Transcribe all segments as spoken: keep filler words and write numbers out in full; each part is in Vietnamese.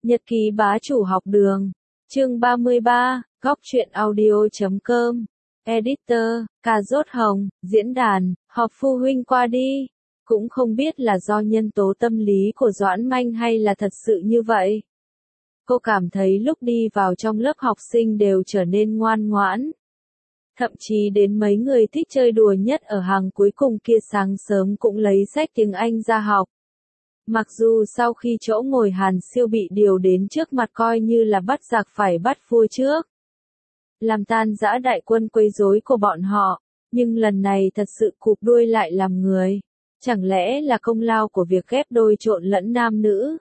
Nhật ký bá chủ học đường. Chương ba mươi ba, góc truyện audio chấm com. Editor, Cà Rốt Hồng, diễn đàn, họp phụ huynh qua đi. Cũng không biết là do nhân tố tâm lý của Doãn Manh hay là thật sự như vậy. Cô cảm thấy lúc đi vào trong lớp học sinh đều trở nên ngoan ngoãn. Thậm chí đến mấy người thích chơi đùa nhất ở hàng cuối cùng kia sáng sớm cũng lấy sách tiếng Anh ra học. Mặc dù sau khi chỗ ngồi Hàn Siêu bị điều đến trước mặt coi như là bắt giặc phải bắt vua trước. Làm tan rã đại quân quấy rối của bọn họ, nhưng lần này thật sự cụp đuôi lại làm người. Chẳng lẽ là công lao của việc ghép đôi trộn lẫn nam nữ?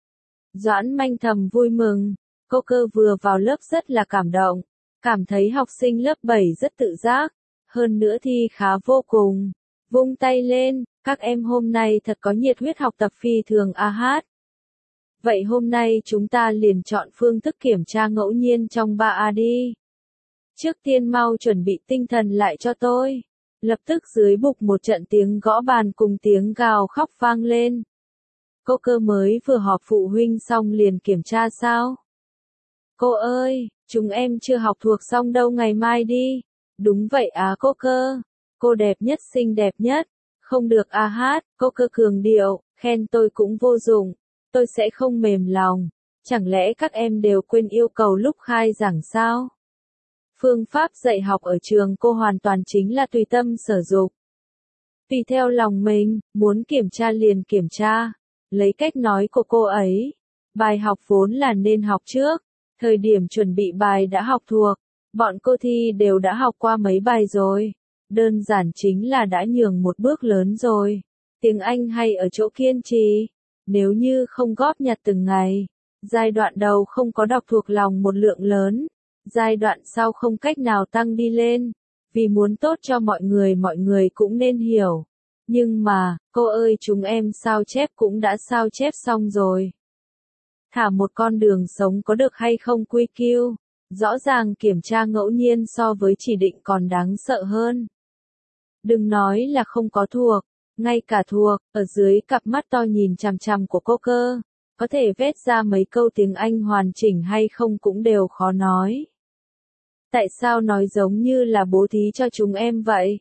Doãn Manh thầm vui mừng, cô cơ vừa vào lớp rất là cảm động, cảm thấy học sinh lớp bảy rất tự giác, hơn nữa thi khá vô cùng. Vung tay lên, các em hôm nay thật có nhiệt huyết học tập phi thường a hát. Vậy hôm nay chúng ta liền chọn phương thức kiểm tra ngẫu nhiên trong ba A đi. Trước tiên mau chuẩn bị tinh thần lại cho tôi. Lập tức dưới bục một trận tiếng gõ bàn cùng tiếng gào khóc vang lên. Cô cơ mới vừa họp phụ huynh xong liền kiểm tra sao? Cô ơi, chúng em chưa học thuộc xong đâu, ngày mai đi. Đúng vậy á cô cơ. Cô đẹp nhất, xinh đẹp nhất. Không được a hát, cô cơ cường điệu, khen tôi cũng vô dụng. Tôi sẽ không mềm lòng. Chẳng lẽ các em đều quên yêu cầu lúc khai giảng sao? Phương pháp dạy học ở trường cô hoàn toàn chính là tùy tâm sở dục. Tùy theo lòng mình, muốn kiểm tra liền kiểm tra. Lấy cách nói của cô ấy. Bài học vốn là nên học trước. Thời điểm chuẩn bị bài đã học thuộc. Bọn cô thi đều đã học qua mấy bài rồi. Đơn giản chính là đã nhường một bước lớn rồi. Tiếng Anh hay ở chỗ kiên trì. Nếu như không góp nhặt từng ngày. Giai đoạn đầu không có đọc thuộc lòng một lượng lớn. Giai đoạn sau không cách nào tăng đi lên. Vì muốn tốt cho mọi người mọi người cũng nên hiểu. Nhưng mà, cô ơi chúng em sao chép cũng đã sao chép xong rồi. Thả một con đường sống có được hay không quy kiu. Rõ ràng kiểm tra ngẫu nhiên so với chỉ định còn đáng sợ hơn. Đừng nói là không có thuộc, ngay cả thuộc, ở dưới cặp mắt to nhìn chằm chằm của cô cơ, có thể vét ra mấy câu tiếng Anh hoàn chỉnh hay không cũng đều khó nói. Tại sao nói giống như là bố thí cho chúng em vậy?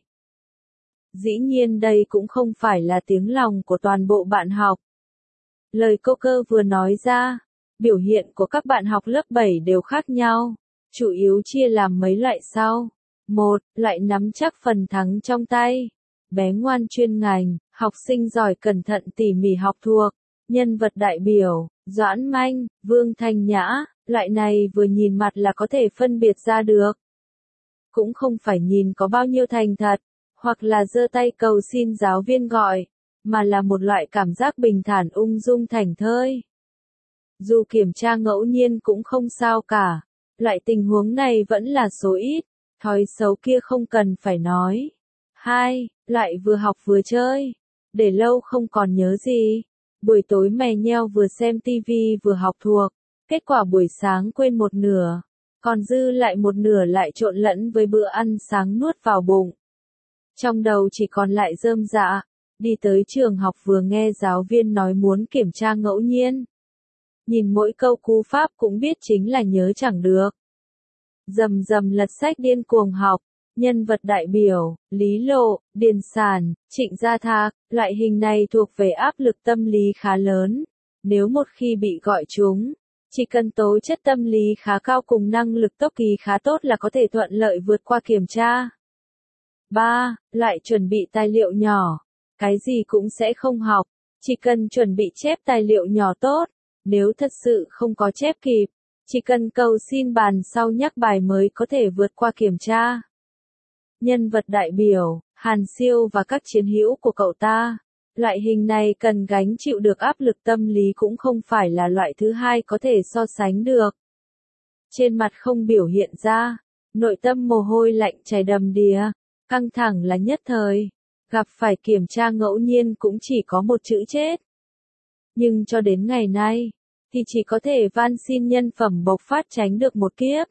Dĩ nhiên đây cũng không phải là tiếng lòng của toàn bộ bạn học. Lời cô cơ vừa nói ra, biểu hiện của các bạn học lớp bảy đều khác nhau, chủ yếu chia làm mấy loại sau. Một, loại nắm chắc phần thắng trong tay. Bé ngoan chuyên ngành, học sinh giỏi cẩn thận tỉ mỉ học thuộc. Nhân vật đại biểu, Doãn Manh, Vương Thanh Nhã, loại này vừa nhìn mặt là có thể phân biệt ra được. Cũng không phải nhìn có bao nhiêu thành thật, hoặc là giơ tay cầu xin giáo viên gọi, mà là một loại cảm giác bình thản ung dung thảnh thơi. Dù kiểm tra ngẫu nhiên cũng không sao cả, loại tình huống này vẫn là số ít. Thói xấu kia không cần phải nói. Hai, lại vừa học vừa chơi. Để lâu không còn nhớ gì. Buổi tối mè nheo vừa xem tivi vừa học thuộc. Kết quả buổi sáng quên một nửa. Còn dư lại một nửa lại trộn lẫn với bữa ăn sáng nuốt vào bụng. Trong đầu chỉ còn lại rơm rạ. Đi tới trường học vừa nghe giáo viên nói muốn kiểm tra ngẫu nhiên. Nhìn mỗi câu cú pháp cũng biết chính là nhớ chẳng được. Dầm dầm lật sách điên cuồng học, nhân vật đại biểu, Lý Lộ, Điền Sản, Trịnh Gia Thạc, loại hình này thuộc về áp lực tâm lý khá lớn. Nếu một khi bị gọi chúng, chỉ cần tố chất tâm lý khá cao cùng năng lực tốc ký khá tốt là có thể thuận lợi vượt qua kiểm tra. ba. Lại chuẩn bị tài liệu nhỏ, cái gì cũng sẽ không học, chỉ cần chuẩn bị chép tài liệu nhỏ tốt, nếu thật sự không có chép kịp. Chỉ cần cầu xin bàn sau nhắc bài mới có thể vượt qua kiểm tra. Nhân vật đại biểu, Hàn Siêu và các chiến hữu của cậu ta. Loại hình này cần gánh chịu được áp lực tâm lý cũng không phải là loại thứ hai có thể so sánh được. Trên mặt không biểu hiện ra, nội tâm mồ hôi lạnh chảy đầm đìa, căng thẳng là nhất thời. Gặp phải kiểm tra ngẫu nhiên cũng chỉ có một chữ chết. Nhưng cho đến ngày nay, thì chỉ có thể van xin nhân phẩm bộc phát tránh được một kiếp.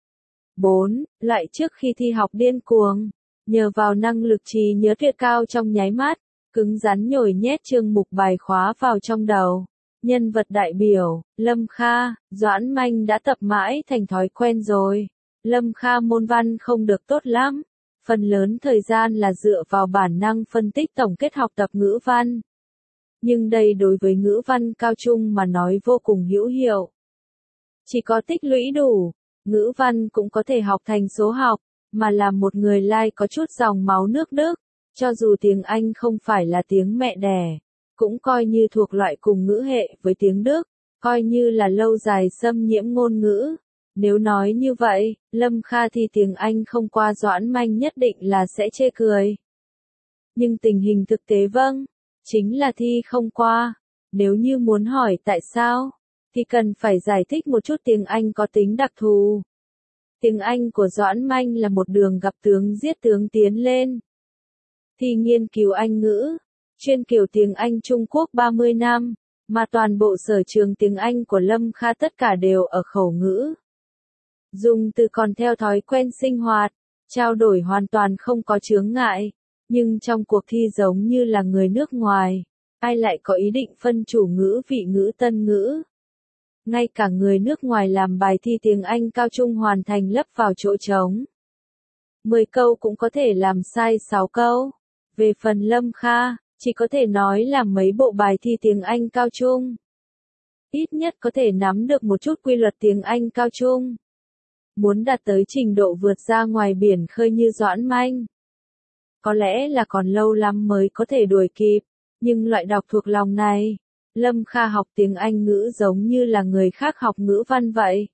bốn. Lại trước khi thi học điên cuồng, nhờ vào năng lực trí nhớ tuyệt cao trong nháy mắt, cứng rắn nhồi nhét chương mục bài khóa vào trong đầu. Nhân vật đại biểu, Lâm Kha, Doãn Manh đã tập mãi thành thói quen rồi. Lâm Kha môn văn không được tốt lắm. Phần lớn thời gian là dựa vào bản năng phân tích tổng kết học tập ngữ văn. Nhưng đây đối với ngữ văn cao trung mà nói vô cùng hữu hiệu. Chỉ có tích lũy đủ, ngữ văn cũng có thể học thành số học, mà là một người lai có chút dòng máu nước Đức, cho dù tiếng Anh không phải là tiếng mẹ đẻ, cũng coi như thuộc loại cùng ngữ hệ với tiếng Đức, coi như là lâu dài xâm nhiễm ngôn ngữ. Nếu nói như vậy, Lâm Kha thi tiếng Anh không qua Doãn Manh nhất định là sẽ chê cười. Nhưng tình hình thực tế vâng, chính là thi không qua. Nếu như muốn hỏi tại sao, thì cần phải giải thích một chút tiếng Anh có tính đặc thù. Tiếng Anh của Doãn Manh là một đường gặp tướng giết tướng tiến lên. Thi nghiên cứu Anh ngữ, chuyên kiểu tiếng Anh Trung Quốc ba mươi năm, mà toàn bộ sở trường tiếng Anh của Lâm Kha tất cả đều ở khẩu ngữ. Dùng từ còn theo thói quen sinh hoạt, trao đổi hoàn toàn không có chướng ngại, nhưng trong cuộc thi giống như là người nước ngoài, ai lại có ý định phân chủ ngữ vị ngữ tân ngữ. Ngay cả người nước ngoài làm bài thi tiếng Anh cao trung hoàn thành lấp vào chỗ trống. mười câu cũng có thể làm sai sáu câu. Về phần Lâm Kha, chỉ có thể nói là mấy bộ bài thi tiếng Anh cao trung. Ít nhất có thể nắm được một chút quy luật tiếng Anh cao trung. Muốn đạt tới trình độ vượt ra ngoài biển khơi như Doãn Manh, có lẽ là còn lâu lắm mới có thể đuổi kịp, nhưng loại đọc thuộc lòng này, Lâm Kha học tiếng Anh ngữ giống như là người khác học ngữ văn vậy.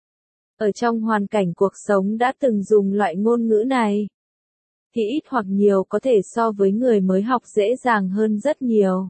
Ở trong hoàn cảnh cuộc sống đã từng dùng loại ngôn ngữ này, thì ít hoặc nhiều có thể so với người mới học dễ dàng hơn rất nhiều.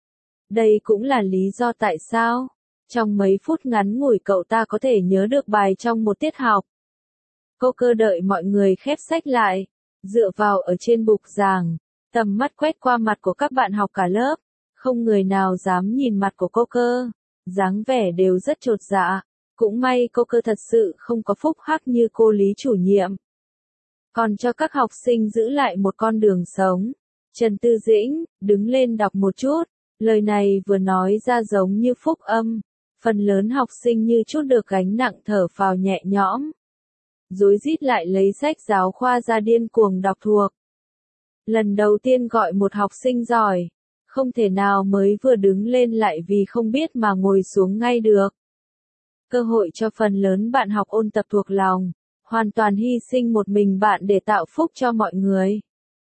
Đây cũng là lý do tại sao, trong mấy phút ngắn ngủi cậu ta có thể nhớ được bài trong một tiết học. Cô cơ đợi mọi người khép sách lại, dựa vào ở trên bục giảng, tầm mắt quét qua mặt của các bạn học cả lớp, không người nào dám nhìn mặt của cô cơ, dáng vẻ đều rất chột dạ, cũng may cô cơ thật sự không có phúc hắc như cô Lý chủ nhiệm. Còn cho các học sinh giữ lại một con đường sống, Trần Tư Dĩnh, đứng lên đọc một chút, lời này vừa nói ra giống như phúc âm, phần lớn học sinh như chút được gánh nặng thở phào nhẹ nhõm. Rối rít lại lấy sách giáo khoa ra điên cuồng đọc thuộc. Lần đầu tiên gọi một học sinh giỏi, không thể nào mới vừa đứng lên lại vì không biết mà ngồi xuống ngay được. Cơ hội cho phần lớn bạn học ôn tập thuộc lòng, hoàn toàn hy sinh một mình bạn để tạo phúc cho mọi người.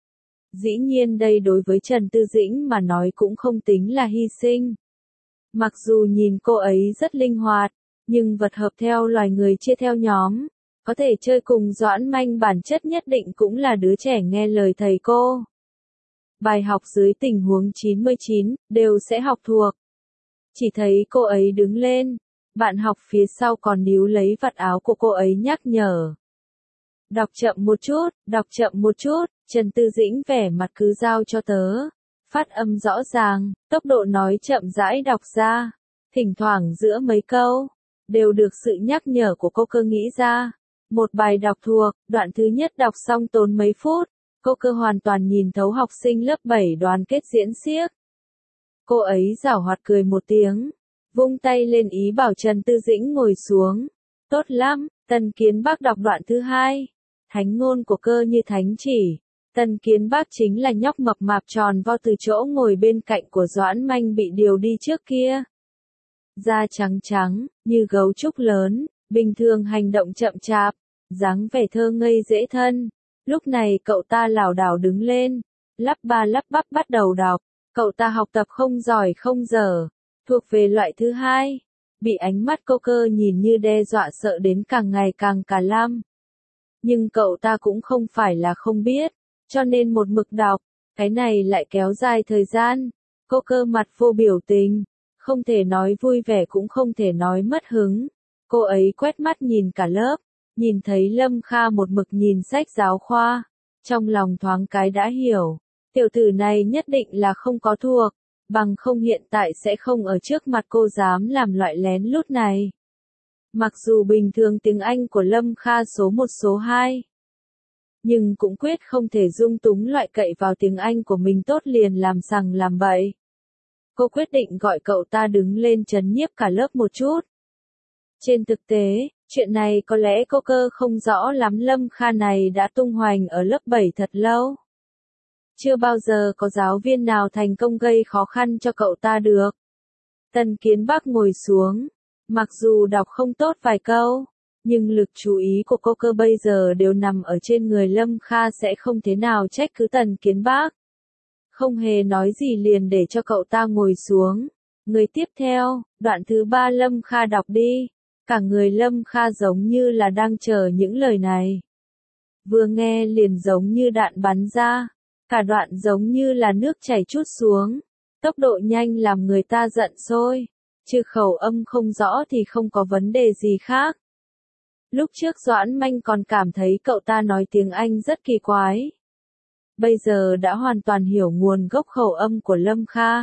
Dĩ nhiên đây đối với Trần Tư Dĩnh mà nói cũng không tính là hy sinh. Mặc dù nhìn cô ấy rất linh hoạt, nhưng vật hợp theo loài người chia theo nhóm, có thể chơi cùng Doãn Manh bản chất nhất định cũng là đứa trẻ nghe lời thầy cô. Bài học dưới tình huống chín mươi chín, đều sẽ học thuộc. Chỉ thấy cô ấy đứng lên, bạn học phía sau còn níu lấy vạt áo của cô ấy nhắc nhở. Đọc chậm một chút, đọc chậm một chút, Trần Tư Dĩnh vẻ mặt cứ giao cho tớ. Phát âm rõ ràng, tốc độ nói chậm rãi đọc ra. Thỉnh thoảng giữa mấy câu, đều được sự nhắc nhở của cô cơ nghĩ ra. Một bài đọc thuộc, đoạn thứ nhất đọc xong tốn mấy phút, cô cơ hoàn toàn nhìn thấu học sinh lớp bảy đoàn kết diễn xiếc. Cô ấy giảo hoạt cười một tiếng, vung tay lên ý bảo Trần Tư Dĩnh ngồi xuống. Tốt lắm, Tần Kiến Bác đọc đoạn thứ hai. Thánh ngôn của cơ như thánh chỉ. Tần Kiến Bác chính là nhóc mập mạp tròn vo từ chỗ ngồi bên cạnh của Doãn Manh bị điều đi trước kia. Da trắng trắng, như gấu trúc lớn, bình thường hành động chậm chạp, dáng vẻ thơ ngây dễ thân. Lúc này cậu ta lảo đảo đứng lên, lắp ba lắp bắp bắt đầu đọc. Cậu ta học tập không giỏi không dở, thuộc về loại thứ hai. Bị ánh mắt cô cơ nhìn như đe dọa sợ đến càng ngày càng cả lăm. Nhưng cậu ta cũng không phải là không biết, cho nên một mực đọc, cái này lại kéo dài thời gian. Cô cơ mặt vô biểu tình, không thể nói vui vẻ cũng không thể nói mất hứng. Cô ấy quét mắt nhìn cả lớp, nhìn thấy Lâm Kha một mực nhìn sách giáo khoa, trong lòng thoáng cái đã hiểu, tiểu tử này nhất định là không có thuộc, bằng không hiện tại sẽ không ở trước mặt cô dám làm loại lén lút này. Mặc dù bình thường tiếng Anh của Lâm Kha số một số hai, nhưng cũng quyết không thể dung túng loại cậy vào tiếng Anh của mình tốt liền làm sằng làm bậy. cô quyết định gọi cậu ta đứng lên trấn nhiếp cả lớp một chút. Trên thực tế, chuyện này có lẽ cô cơ không rõ lắm, Lâm Kha này đã tung hoành ở lớp bảy thật lâu. Chưa bao giờ có giáo viên nào thành công gây khó khăn cho cậu ta được. Tần Kiến Bác ngồi xuống, mặc dù đọc không tốt vài câu, nhưng lực chú ý của cô cơ bây giờ đều nằm ở trên người Lâm Kha, sẽ không thế nào trách cứ Tần Kiến Bác. Không hề nói gì liền để cho cậu ta ngồi xuống. Người tiếp theo, đoạn thứ ba Lâm Kha đọc đi. Cả người Lâm Kha giống như là đang chờ những lời này. Vừa nghe liền giống như đạn bắn ra. Cả đoạn giống như là nước chảy trút xuống. Tốc độ nhanh làm người ta giận sôi. Trừ khẩu âm không rõ thì không có vấn đề gì khác. Lúc trước Doãn Manh còn cảm thấy cậu ta nói tiếng Anh rất kỳ quái. Bây giờ đã hoàn toàn hiểu nguồn gốc khẩu âm của Lâm Kha.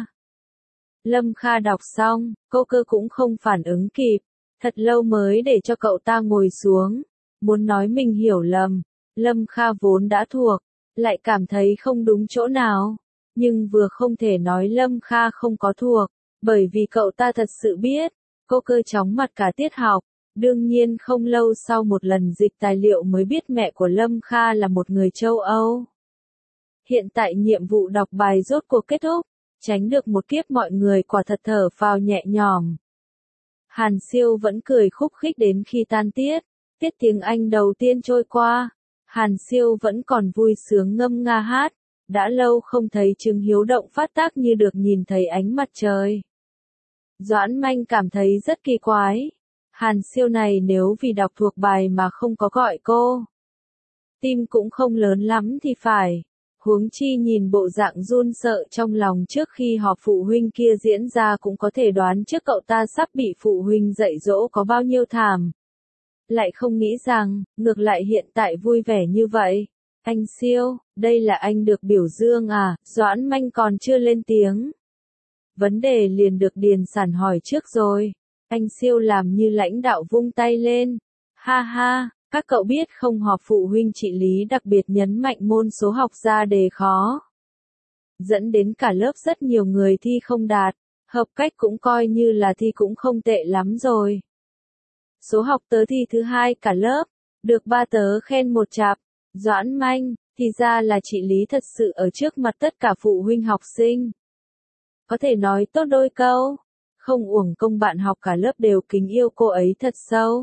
Lâm Kha đọc xong, cô cơ cũng không phản ứng kịp. Thật lâu mới để cho cậu ta ngồi xuống. Muốn nói mình hiểu lầm. Lâm Kha vốn đã thuộc, lại cảm thấy không đúng chỗ nào. Nhưng vừa không thể nói Lâm Kha không có thuộc. Bởi vì cậu ta thật sự biết. Cô cơ chóng mặt cả tiết học. Đương nhiên không lâu sau một lần dịch tài liệu mới biết mẹ của Lâm Kha là một người châu Âu. Hiện tại nhiệm vụ đọc bài rốt cuộc kết thúc. Tránh được một kiếp mọi người quả thật thở phào nhẹ nhõm. Hàn Siêu vẫn cười khúc khích đến khi tan tiết. Tiết tiếng Anh đầu tiên trôi qua. Hàn Siêu vẫn còn vui sướng ngâm nga hát. Đã lâu không thấy chứng hiếu động phát tác như được nhìn thấy ánh mặt trời. Doãn Manh cảm thấy rất kỳ quái. Hàn Siêu này nếu vì đọc thuộc bài mà không có gọi cô. Tim cũng không lớn lắm thì phải. Huống chi nhìn bộ dạng run sợ trong lòng trước khi họp phụ huynh kia diễn ra cũng có thể đoán trước cậu ta sắp bị phụ huynh dạy dỗ có bao nhiêu thảm. Lại không nghĩ rằng, ngược lại hiện tại vui vẻ như vậy. Anh Siêu, đây là anh được biểu dương à? Doãn Manh còn chưa lên tiếng. Vấn đề liền được Điền Sản hỏi trước rồi. Anh Siêu làm như lãnh đạo vung tay lên. Ha ha, các cậu biết không, họp phụ huynh trị lý đặc biệt nhấn mạnh môn số học ra đề khó. Dẫn đến cả lớp rất nhiều người thi không đạt. Hợp cách cũng coi như là thi cũng không tệ lắm rồi. Số học tớ thi thứ hai cả lớp. Được ba tớ khen một chặp. Doãn Manh, thì ra là trị lý thật sự ở trước mặt tất cả phụ huynh học sinh. Có thể nói tốt đôi câu. Không uổng công bạn học cả lớp đều kính yêu cô ấy thật sâu.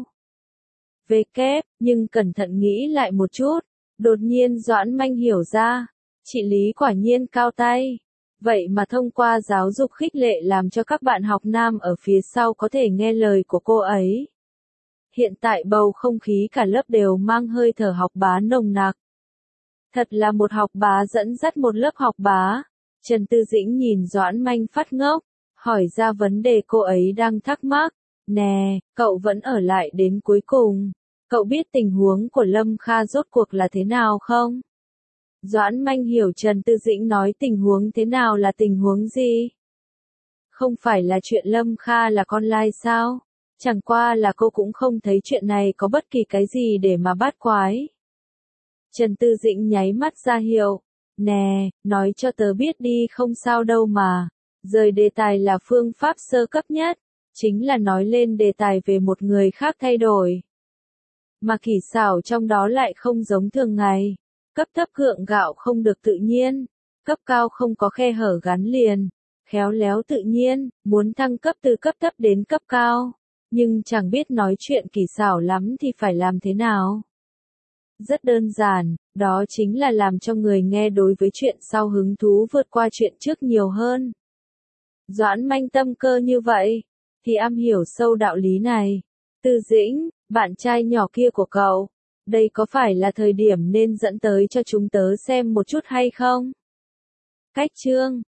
Về kép, nhưng cẩn thận nghĩ lại một chút. Đột nhiên Doãn Manh hiểu ra. Trị lý quả nhiên cao tay. Vậy mà thông qua giáo dục khích lệ làm cho các bạn học nam ở phía sau có thể nghe lời của cô ấy. Hiện tại bầu không khí cả lớp đều mang hơi thở học bá nồng nặc. Thật là một học bá dẫn dắt một lớp học bá. Trần Tư Dĩnh nhìn Doãn Manh phát ngốc, hỏi ra vấn đề cô ấy đang thắc mắc. Nè, cậu vẫn ở lại đến cuối cùng. Cậu biết tình huống của Lâm Kha rốt cuộc là thế nào không? Doãn Manh hiểu Trần Tư Dĩnh nói tình huống thế nào là tình huống gì? Không phải là chuyện Lâm Kha là con lai sao? Chẳng qua là cô cũng không thấy chuyện này có bất kỳ cái gì để mà bắt quái. Trần Tư Dĩnh nháy mắt ra hiệu. Nè, nói cho tớ biết đi, không sao đâu mà. Rời đề tài là phương pháp sơ cấp nhất. Chính là nói lên đề tài về một người khác thay đổi. Mà kỹ xảo trong đó lại không giống thường ngày. Cấp thấp gượng gạo không được tự nhiên. Cấp cao không có khe hở gắn liền. Khéo léo tự nhiên, muốn thăng cấp từ cấp thấp đến cấp cao. Nhưng chẳng biết nói chuyện kỹ xảo lắm thì phải làm thế nào. Rất đơn giản, đó chính là làm cho người nghe đối với chuyện sau hứng thú vượt qua chuyện trước nhiều hơn. Doãn Manh tâm cơ như vậy, thì am hiểu sâu đạo lý này. Tư Dĩnh, bạn trai nhỏ kia của cậu, đây có phải là thời điểm nên dẫn tới cho chúng tớ xem một chút hay không? Cách chương